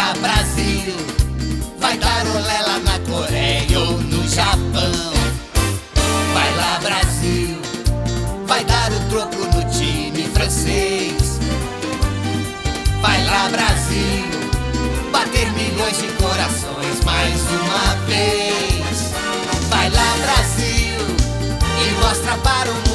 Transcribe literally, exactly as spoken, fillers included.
lá Brasil, vai dar olé lá na Coreia ou no Japão. Vai lá Brasil, vai dar o troco no time francês. Vai lá Brasil, bater milhões de corações mais uma vez. Vai lá Brasil, e mostra para o